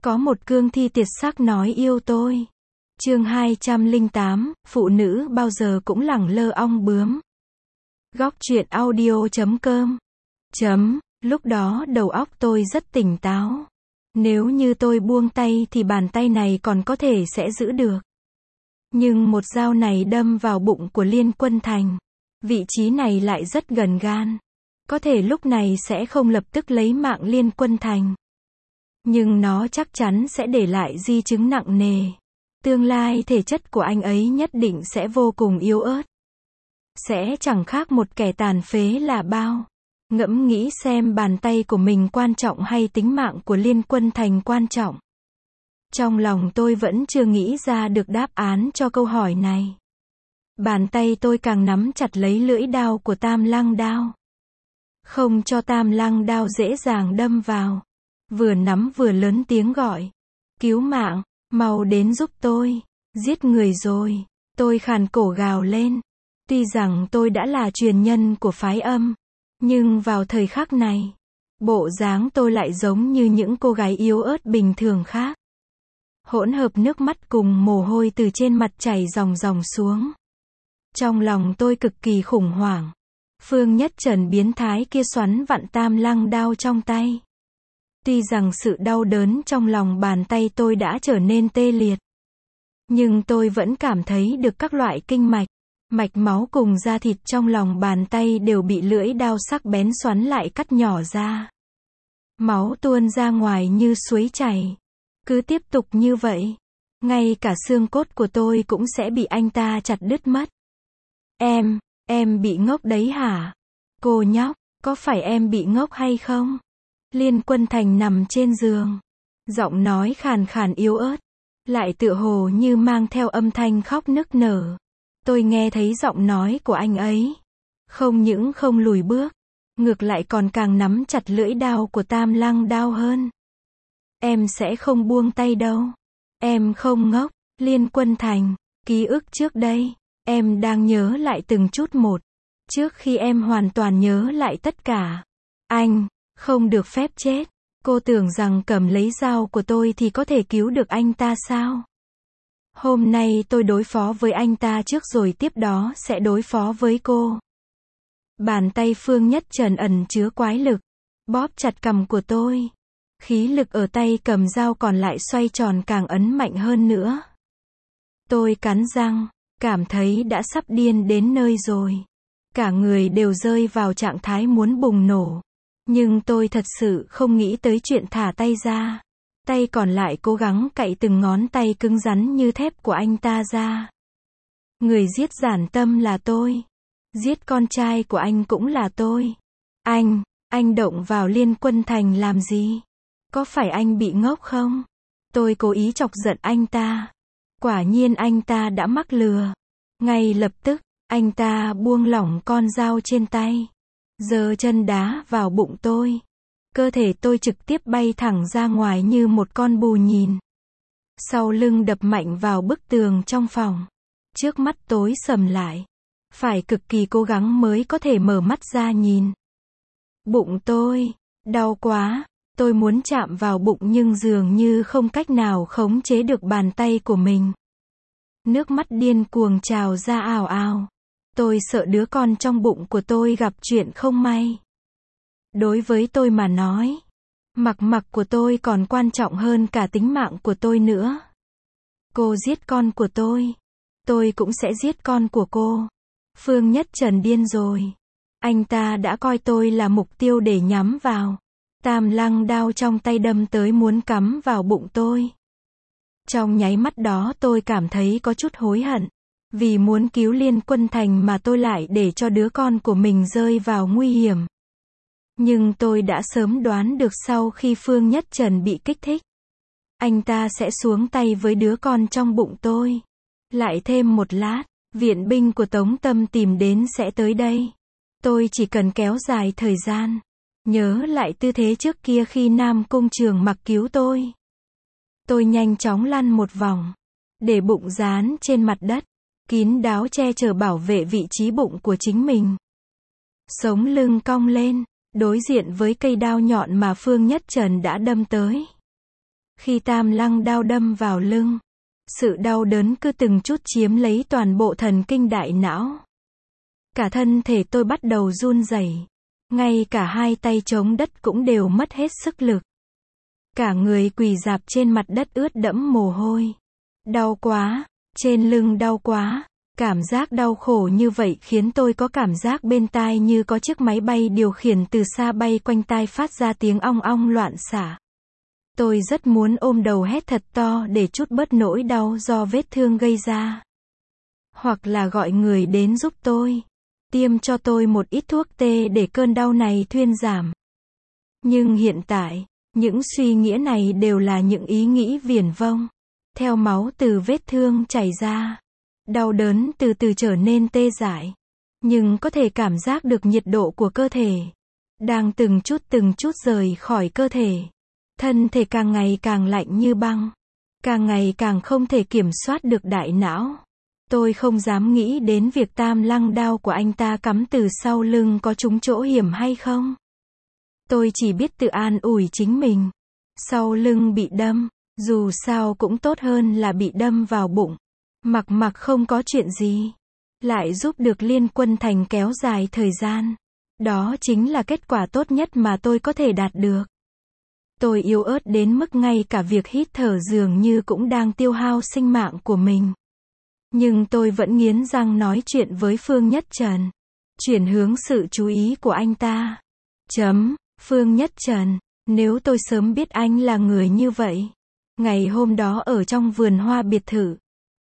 Có một cương thi tuyệt sắc nói yêu tôi. Chương 208, phụ nữ bao giờ cũng lẳng lơ ong bướm. Góc truyện audio.com. Lúc đó đầu óc tôi rất tỉnh táo. Nếu như tôi buông tay thì bàn tay này còn có thể sẽ giữ được. Nhưng một dao này đâm vào bụng của Liên Quân Thành. Vị trí này lại rất gần gan. Có thể lúc này sẽ không lập tức lấy mạng Liên Quân Thành. Nhưng nó chắc chắn sẽ để lại di chứng nặng nề. Tương lai thể chất của anh ấy nhất định sẽ vô cùng yếu ớt. Sẽ chẳng khác một kẻ tàn phế là bao. Ngẫm nghĩ xem bàn tay của mình quan trọng hay tính mạng của Liên Quân Thành quan trọng. Trong lòng tôi vẫn chưa nghĩ ra được đáp án cho câu hỏi này. Bàn tay tôi càng nắm chặt lấy lưỡi đao của Tam Lăng đao. Không cho Tam Lăng đao dễ dàng đâm vào. Vừa nắm vừa lớn tiếng gọi. Cứu mạng, mau đến giúp tôi. Giết người rồi. Tôi khàn cổ gào lên. Tuy rằng tôi đã là truyền nhân của phái âm. Nhưng vào thời khắc này, bộ dáng tôi lại giống như những cô gái yếu ớt bình thường khác. Hỗn hợp nước mắt cùng mồ hôi từ trên mặt chảy ròng ròng xuống. Trong lòng tôi cực kỳ khủng hoảng. Phương Nhất Trần biến thái kia xoắn vặn Tam Lăng đao trong tay. Tuy rằng sự đau đớn trong lòng bàn tay tôi đã trở nên tê liệt. Nhưng tôi vẫn cảm thấy được các loại kinh mạch, mạch máu cùng da thịt trong lòng bàn tay đều bị lưỡi đao sắc bén xoắn lại cắt nhỏ ra. Máu tuôn ra ngoài như suối chảy. Cứ tiếp tục như vậy, ngay cả xương cốt của tôi cũng sẽ bị anh ta chặt đứt mất. Em bị ngốc đấy hả? Cô nhóc, có phải em bị ngốc hay không? Liên Quân Thành nằm trên giường. Giọng nói khàn khàn yếu ớt. Lại tựa hồ như mang theo âm thanh khóc nức nở. Tôi nghe thấy giọng nói của anh ấy. Không những không lùi bước. Ngược lại còn càng nắm chặt lưỡi đao của Tam Lăng đao hơn. Em sẽ không buông tay đâu. Em không ngốc. Liên Quân Thành. Ký ức trước đây. Em đang nhớ lại từng chút một. Trước khi em hoàn toàn nhớ lại tất cả. Anh không được phép chết. Cô tưởng rằng cầm lấy dao của tôi thì có thể cứu được anh ta sao? Hôm nay tôi đối phó với anh ta trước rồi tiếp đó sẽ đối phó với cô. Bàn tay Phương Nhất Trần ẩn chứa quái lực. Bóp chặt cằm của tôi. Khí lực ở tay cầm dao còn lại xoay tròn càng ấn mạnh hơn nữa. Tôi cắn răng. Cảm thấy đã sắp điên đến nơi rồi. Cả người đều rơi vào trạng thái muốn bùng nổ. Nhưng tôi thật sự không nghĩ tới chuyện thả tay ra. Tay còn lại cố gắng cạy từng ngón tay cứng rắn như thép của anh ta ra. Người giết Giản Tâm là tôi. Giết con trai của anh cũng là tôi. Anh động vào Liên Quân Thành làm gì? Có phải anh bị ngốc không? Tôi cố ý chọc giận anh ta. Quả nhiên anh ta đã mắc lừa. Ngay lập tức, anh ta buông lỏng con dao trên tay. Giơ chân đá vào bụng tôi. Cơ thể tôi trực tiếp bay thẳng ra ngoài như một con bù nhìn. Sau lưng đập mạnh vào bức tường trong phòng. Trước mắt tối sầm lại. Phải cực kỳ cố gắng mới có thể mở mắt ra nhìn. Bụng tôi, đau quá. Tôi muốn chạm vào bụng nhưng dường như không cách nào khống chế được bàn tay của mình. Nước mắt điên cuồng trào ra ào ào. Tôi sợ đứa con trong bụng của tôi gặp chuyện không may. Đối với tôi mà nói, mặc của tôi còn quan trọng hơn cả tính mạng của tôi nữa. Cô giết con của tôi cũng sẽ giết con của cô. Phương Nhất Trần điên rồi. Anh ta đã coi tôi là mục tiêu để nhắm vào. Tam Lăng đao trong tay đâm tới muốn cắm vào bụng tôi. Trong nháy mắt đó tôi cảm thấy có chút hối hận. Vì muốn cứu Liên Quân Thành mà tôi lại để cho đứa con của mình rơi vào nguy hiểm. Nhưng tôi đã sớm đoán được sau khi Phương Nhất Trần bị kích thích. Anh ta sẽ xuống tay với đứa con trong bụng tôi. Lại thêm một lát, viện binh của Tống Tâm tìm đến sẽ tới đây. Tôi chỉ cần kéo dài thời gian. Nhớ lại tư thế trước kia khi Nam Cung Trường Mặc cứu tôi. Tôi nhanh chóng lăn một vòng. Để bụng dán trên mặt đất. Kín đáo che chở bảo vệ vị trí bụng của chính mình. Sống lưng cong lên. Đối diện với cây đao nhọn mà Phương Nhất Trần đã đâm tới. Khi tam lăng đao đâm vào lưng, sự đau đớn cứ từng chút chiếm lấy toàn bộ thần kinh đại não. Cả thân thể tôi bắt đầu run rẩy, ngay cả hai tay chống đất cũng đều mất hết sức lực. Cả người quỳ rạp trên mặt đất ướt đẫm mồ hôi. Đau quá, trên lưng đau quá. Cảm giác đau khổ như vậy khiến tôi có cảm giác bên tai như có chiếc máy bay điều khiển từ xa bay quanh tai phát ra tiếng ong ong loạn xạ. Tôi rất muốn ôm đầu hét thật to để trút bớt nỗi đau do vết thương gây ra. Hoặc là gọi người đến giúp tôi, tiêm cho tôi một ít thuốc tê để cơn đau này thuyên giảm. Nhưng hiện tại, những suy nghĩ này đều là những ý nghĩ viển vông. Theo máu từ vết thương chảy ra, đau đớn từ từ trở nên tê dại. Nhưng có thể cảm giác được nhiệt độ của cơ thể đang từng chút rời khỏi cơ thể. Thân thể càng ngày càng lạnh như băng, càng ngày càng không thể kiểm soát được đại não. Tôi không dám nghĩ đến việc tam lăng đao của anh ta cắm từ sau lưng có trúng chỗ hiểm hay không. Tôi chỉ biết tự an ủi chính mình. Sau lưng bị đâm, dù sao cũng tốt hơn là bị đâm vào bụng. Mặc không có chuyện gì, lại giúp được Liên Quân Thành kéo dài thời gian. Đó chính là kết quả tốt nhất mà tôi có thể đạt được. Tôi yếu ớt đến mức ngay cả việc hít thở dường như cũng đang tiêu hao sinh mạng của mình. Nhưng tôi vẫn nghiến răng nói chuyện với Phương Nhất Trần. Chuyển hướng sự chú ý của anh ta. Phương Nhất Trần, nếu tôi sớm biết anh là người như vậy. Ngày hôm đó ở trong vườn hoa biệt thự,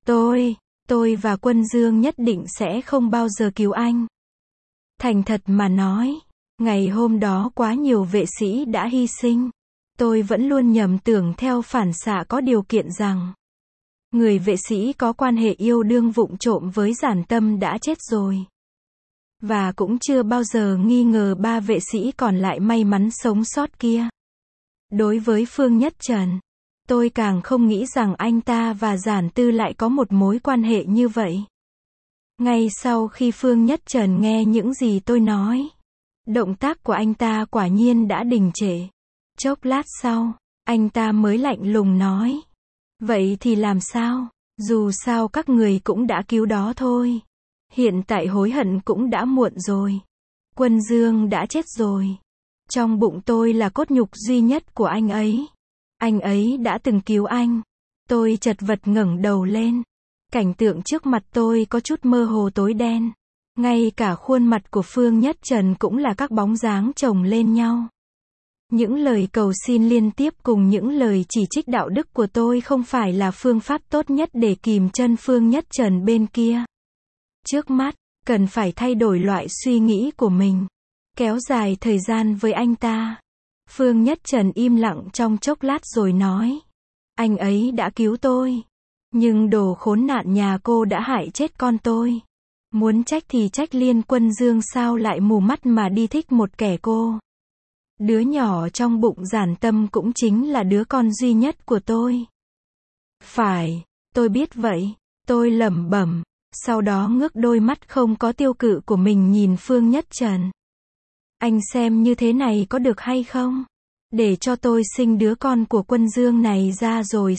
tôi và Quân Dương nhất định sẽ không bao giờ cứu anh. Thành thật mà nói, ngày hôm đó quá nhiều vệ sĩ đã hy sinh. Tôi vẫn luôn nhầm tưởng theo phản xạ có điều kiện rằng người vệ sĩ có quan hệ yêu đương vụng trộm với Giản Tâm đã chết rồi. Và cũng chưa bao giờ nghi ngờ ba vệ sĩ còn lại may mắn sống sót kia. Đối với Phương Nhất Trần, tôi càng không nghĩ rằng anh ta và Giản Tư lại có một mối quan hệ như vậy. Ngay sau khi Phương Nhất Trần nghe những gì tôi nói, động tác của anh ta quả nhiên đã đình trệ. Chốc lát sau, anh ta mới lạnh lùng nói. Vậy thì làm sao? Dù sao các người cũng đã cứu đó thôi. Hiện tại hối hận cũng đã muộn rồi. Quân Dương đã chết rồi. Trong bụng tôi là cốt nhục duy nhất của anh ấy. Anh ấy đã từng cứu anh. Tôi chật vật ngẩng đầu lên. Cảnh tượng trước mặt tôi có chút mơ hồ tối đen. Ngay cả khuôn mặt của Phương Nhất Trần cũng là các bóng dáng chồng lên nhau. Những lời cầu xin liên tiếp cùng những lời chỉ trích đạo đức của tôi không phải là phương pháp tốt nhất để kìm chân Phương Nhất Trần bên kia. Trước mắt, cần phải thay đổi loại suy nghĩ của mình. Kéo dài thời gian với anh ta. Phương Nhất Trần im lặng trong chốc lát rồi nói. Anh ấy đã cứu tôi. Nhưng đồ khốn nạn nhà cô đã hại chết con tôi. Muốn trách thì trách Liên Quân Dương sao lại mù mắt mà đi thích một kẻ cô. Đứa nhỏ trong bụng Giản Tâm cũng chính là đứa con duy nhất của tôi. Phải, tôi biết vậy. Tôi lẩm bẩm. Sau đó ngước đôi mắt không có tiêu cự của mình nhìn Phương Nhất Trần. Anh xem như thế này có được hay không? Để cho tôi sinh đứa con của Quân Dương này ra rồi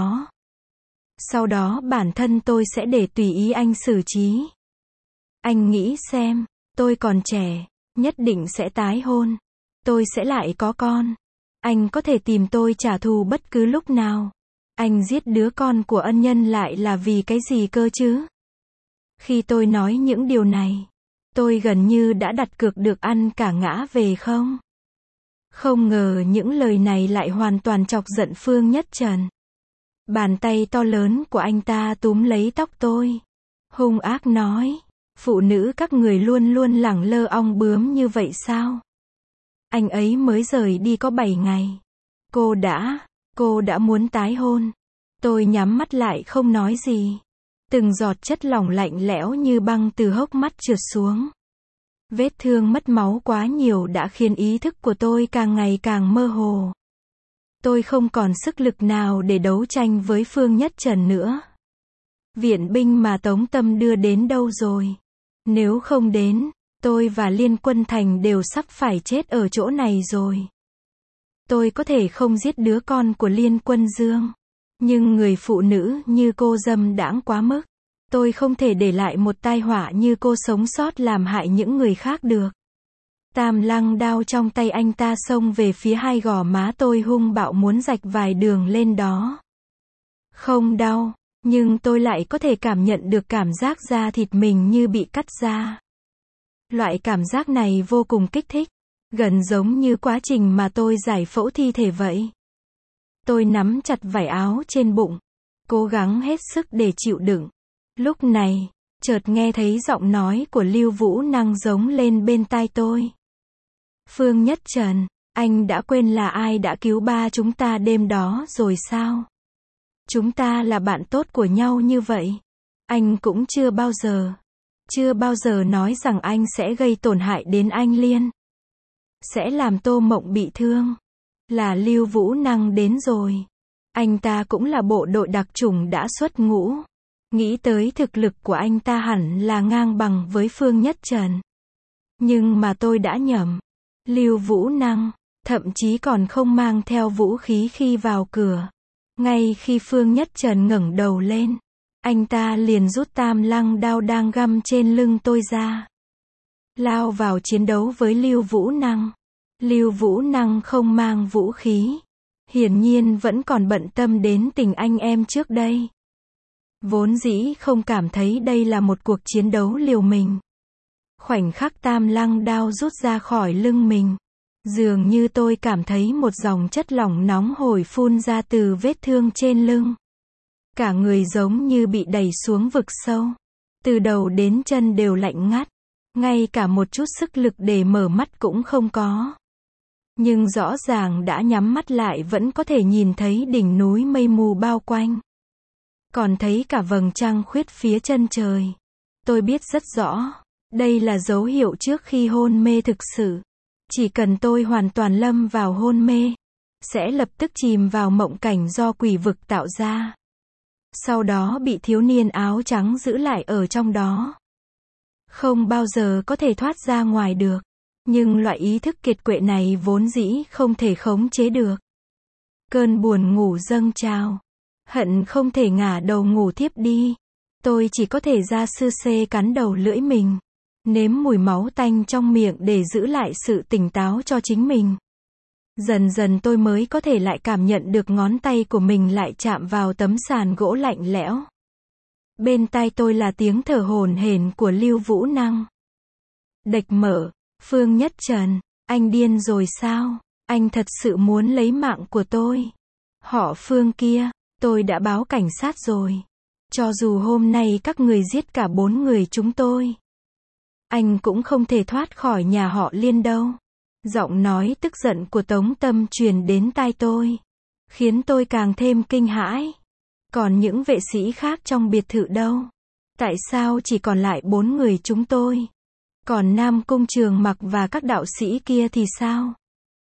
sau đó bản thân tôi sẽ để tùy ý anh xử trí. Anh nghĩ xem, tôi còn trẻ, nhất định sẽ tái hôn. Tôi sẽ lại có con. Anh có thể tìm tôi trả thù bất cứ lúc nào. Anh giết đứa con của ân nhân lại là vì cái gì cơ chứ? Khi tôi nói những điều này, tôi gần như đã đặt cược được ăn cả ngã về không? Không ngờ những lời này lại hoàn toàn chọc giận Phương Nhất Trần. Bàn tay to lớn của anh ta túm lấy tóc tôi. Hung ác nói, phụ nữ các người luôn luôn lẳng lơ ong bướm như vậy sao? Anh ấy mới rời đi có 7 ngày. Cô đã muốn tái hôn. Tôi nhắm mắt lại không nói gì. Từng giọt chất lỏng lạnh lẽo như băng từ hốc mắt trượt xuống. Vết thương mất máu quá nhiều đã khiến ý thức của tôi càng ngày càng mơ hồ. Tôi không còn sức lực nào để đấu tranh với Phương Nhất Trần nữa. Viện binh mà Tống Tâm đưa đến đâu rồi? Nếu không đến, tôi và Liên Quân Thành đều sắp phải chết ở chỗ này rồi. Tôi có thể không giết đứa con của Liên Quân Dương. Nhưng người phụ nữ như cô dâm đãng quá mức. Tôi không thể để lại một tai họa như cô sống sót làm hại những người khác được. Tam lăng đao trong tay anh ta xông về phía hai gò má tôi hung bạo muốn rạch vài đường lên đó. Không đau, nhưng tôi lại có thể cảm nhận được cảm giác da thịt mình như bị cắt ra. Loại cảm giác này vô cùng kích thích, gần giống như quá trình mà tôi giải phẫu thi thể vậy. Tôi nắm chặt vải áo trên bụng, cố gắng hết sức để chịu đựng. Lúc này, chợt nghe thấy giọng nói của Lưu Vũ Năng giống lên bên tai tôi. Phương Nhất Trần, anh đã quên là ai đã cứu ba chúng ta đêm đó rồi sao? Chúng ta là bạn tốt của nhau như vậy. Anh cũng chưa bao giờ nói rằng anh sẽ gây tổn hại đến anh Liên. Sẽ làm Tô Mộng bị thương. Là Lưu Vũ Năng đến rồi. Anh ta cũng là bộ đội đặc chủng đã xuất ngũ. Nghĩ tới thực lực của anh ta hẳn là ngang bằng với Phương Nhất Trần. Nhưng mà tôi đã nhầm. Lưu Vũ Năng, thậm chí còn không mang theo vũ khí khi vào cửa. Ngay khi Phương Nhất Trần ngẩng đầu lên, anh ta liền rút tam lăng đao đang găm trên lưng tôi ra. Lao vào chiến đấu với Lưu Vũ Năng. Lưu Vũ Năng không mang vũ khí. Hiển nhiên vẫn còn bận tâm đến tình anh em trước đây. Vốn dĩ không cảm thấy đây là một cuộc chiến đấu liều mình. Khoảnh khắc tam lăng đao rút ra khỏi lưng mình, dường như tôi cảm thấy một dòng chất lỏng nóng hổi phun ra từ vết thương trên lưng. Cả người giống như bị đẩy xuống vực sâu. Từ đầu đến chân đều lạnh ngắt. Ngay cả một chút sức lực để mở mắt cũng không có. Nhưng rõ ràng đã nhắm mắt lại vẫn có thể nhìn thấy đỉnh núi mây mù bao quanh. Còn thấy cả vầng trăng khuyết phía chân trời. Tôi biết rất rõ. Đây là dấu hiệu trước khi hôn mê thực sự. Chỉ cần tôi hoàn toàn lâm vào hôn mê, sẽ lập tức chìm vào mộng cảnh do quỷ vực tạo ra. Sau đó bị thiếu niên áo trắng giữ lại ở trong đó. Không bao giờ có thể thoát ra ngoài được. Nhưng loại ý thức kiệt quệ này vốn dĩ không thể khống chế được. Cơn buồn ngủ dâng trào. Hận không thể ngả đầu ngủ thiếp đi. Tôi chỉ có thể ra sư xê cắn đầu lưỡi mình. Nếm mùi máu tanh trong miệng để giữ lại sự tỉnh táo cho chính mình. Dần dần tôi mới có thể lại cảm nhận được ngón tay của mình lại chạm vào tấm sàn gỗ lạnh lẽo. Bên tai tôi là tiếng thở hổn hển của Lưu Vũ Năng. Đệch mở, Phương Nhất Trần, anh điên rồi sao? Anh thật sự muốn lấy mạng của tôi. Họ Phương kia, tôi đã báo cảnh sát rồi. Cho dù hôm nay các người giết cả 4 người chúng tôi, anh cũng không thể thoát khỏi nhà họ Liên đâu. Giọng nói tức giận của Tống Tâm truyền đến tai tôi, khiến tôi càng thêm kinh hãi. Còn những vệ sĩ khác trong biệt thự đâu? Tại sao chỉ còn lại 4 người chúng tôi? Còn Nam Cung Trường Mặc và các đạo sĩ kia thì sao?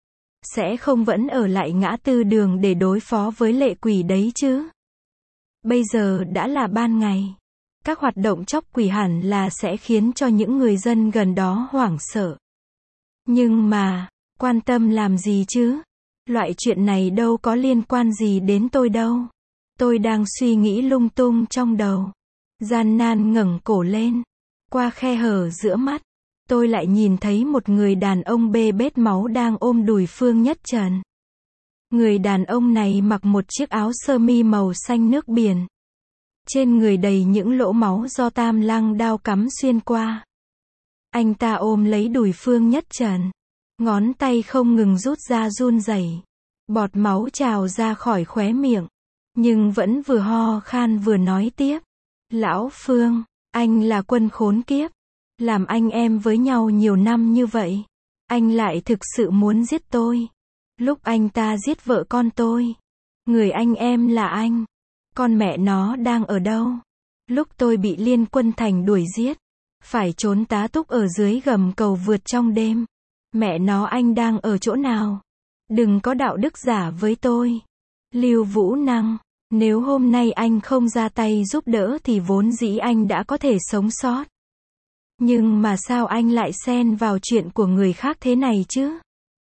Sẽ không vẫn ở lại ngã tư đường để đối phó với lệ quỷ đấy chứ? Bây giờ đã là ban ngày. Các hoạt động chóc quỷ hẳn là sẽ khiến cho những người dân gần đó hoảng sợ. Nhưng mà, quan tâm làm gì chứ? Loại chuyện này đâu có liên quan gì đến tôi đâu. Tôi đang suy nghĩ lung tung trong đầu. Gian nan ngẩng cổ lên. Qua khe hở giữa mắt, tôi lại nhìn thấy một người đàn ông bê bết máu đang ôm đùi Phương Nhất Trần. Người đàn ông này mặc một chiếc áo sơ mi màu xanh nước biển. Trên người đầy những lỗ máu do tam lăng đao cắm xuyên qua. Anh ta ôm lấy đùi Phương Nhất Trần. Ngón tay không ngừng rút ra run rẩy. Bọt máu trào ra khỏi khóe miệng. Nhưng vẫn vừa ho khan vừa nói tiếp. Lão Phương, anh là quân khốn kiếp. Làm anh em với nhau nhiều năm như vậy. Anh lại thực sự muốn giết tôi. Lúc anh ta giết vợ con tôi. Người anh em là anh. Con mẹ nó đang ở đâu? Lúc tôi bị Liên Quân Thành đuổi giết. Phải trốn tá túc ở dưới gầm cầu vượt trong đêm. Mẹ nó anh đang ở chỗ nào? Đừng có đạo đức giả với tôi. Lưu Vũ Năng, nếu hôm nay anh không ra tay giúp đỡ thì vốn dĩ anh đã có thể sống sót. Nhưng mà sao anh lại xen vào chuyện của người khác thế này chứ?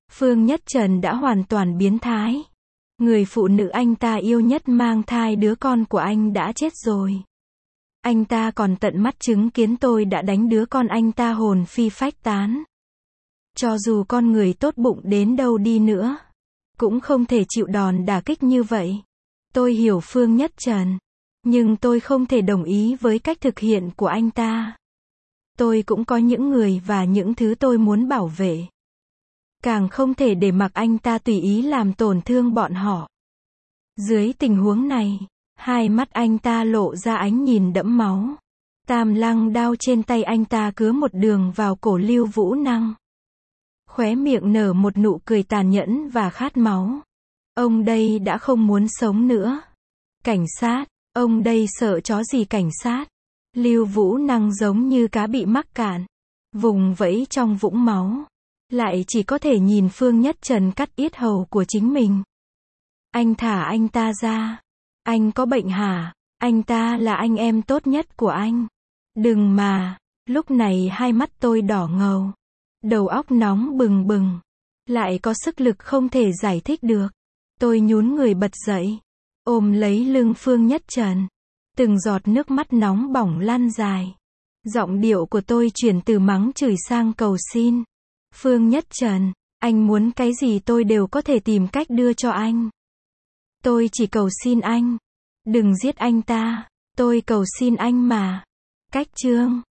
Phương Nhất Trần đã hoàn toàn biến thái. Người phụ nữ anh ta yêu nhất mang thai đứa con của anh đã chết rồi. Anh ta còn tận mắt chứng kiến tôi đã đánh đứa con anh ta hồn phi phách tán. Cho dù con người tốt bụng đến đâu đi nữa, cũng không thể chịu đòn đả kích như vậy. Tôi hiểu Phương Nhất Trần, nhưng tôi không thể đồng ý với cách thực hiện của anh ta. Tôi cũng có những người và những thứ tôi muốn bảo vệ. Càng không thể để mặc anh ta tùy ý làm tổn thương bọn họ. Dưới tình huống này, hai mắt anh ta lộ ra ánh nhìn đẫm máu. Tam lăng đao trên tay anh ta cứa một đường vào cổ Lưu Vũ Năng. Khóe miệng nở một nụ cười tàn nhẫn và khát máu. Ông đây đã không muốn sống nữa. Cảnh sát, ông đây sợ chó gì cảnh sát. Lưu Vũ Năng giống như cá bị mắc cạn, vùng vẫy trong vũng máu. Lại chỉ có thể nhìn Phương Nhất Trần cắt yết hầu của chính mình. Anh thả anh ta ra. Anh có bệnh hả? Anh ta là anh em tốt nhất của anh. Đừng mà. Lúc này hai mắt tôi đỏ ngầu. Đầu óc nóng bừng bừng. Lại có sức lực không thể giải thích được. Tôi nhún người bật dậy. Ôm lấy lưng Phương Nhất Trần. Từng giọt nước mắt nóng bỏng lan dài. Giọng điệu của tôi chuyển từ mắng chửi sang cầu xin. Phương Nhất Trần, anh muốn cái gì tôi đều có thể tìm cách đưa cho anh. Tôi chỉ cầu xin anh. Đừng giết anh ta. Tôi cầu xin anh mà. Cách chương